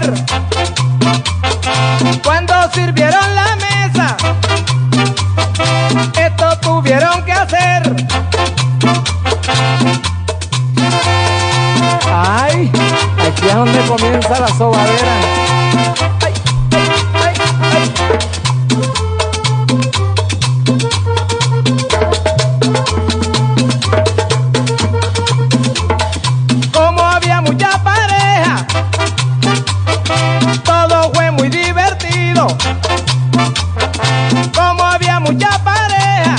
Cuando sirvieron la mesa, esto tuvieron que hacer. Ay, aquí es donde comienza la sobadera. Ay, ay, ay, ay. Como había mucha pareja, todo fue muy divertido. Como había mucha pareja,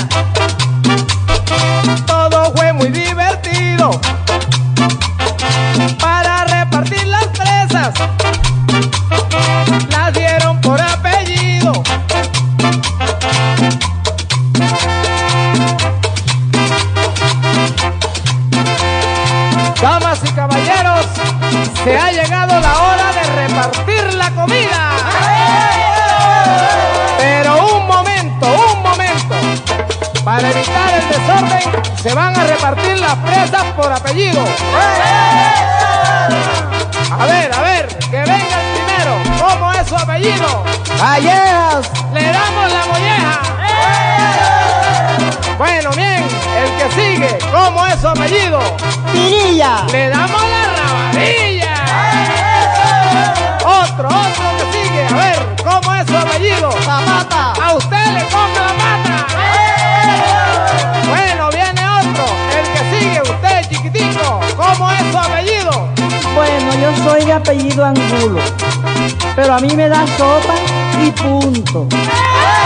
todo fue muy divertido. Para repartir las presas, las dieron por apellido. Damas y caballeros, se ha llegado la hora de repartir la comida. Pero un momento, para evitar el desorden, se van a repartir las presas por apellido. A ver, que venga el primero. ¿Cómo es su apellido? Callejas. Le damos la molleja. Bueno, bien, el que sigue, ¿cómo es su apellido? Pinilla. Le damos la rabadilla. Otro que sigue, a ver, ¿cómo es su apellido? Zapata. A usted le toca la pata. Bueno, viene otro, el que sigue, usted chiquitico, ¿cómo es su apellido? Bueno, yo soy de apellido Angulo, pero a mí me da sopa y punto.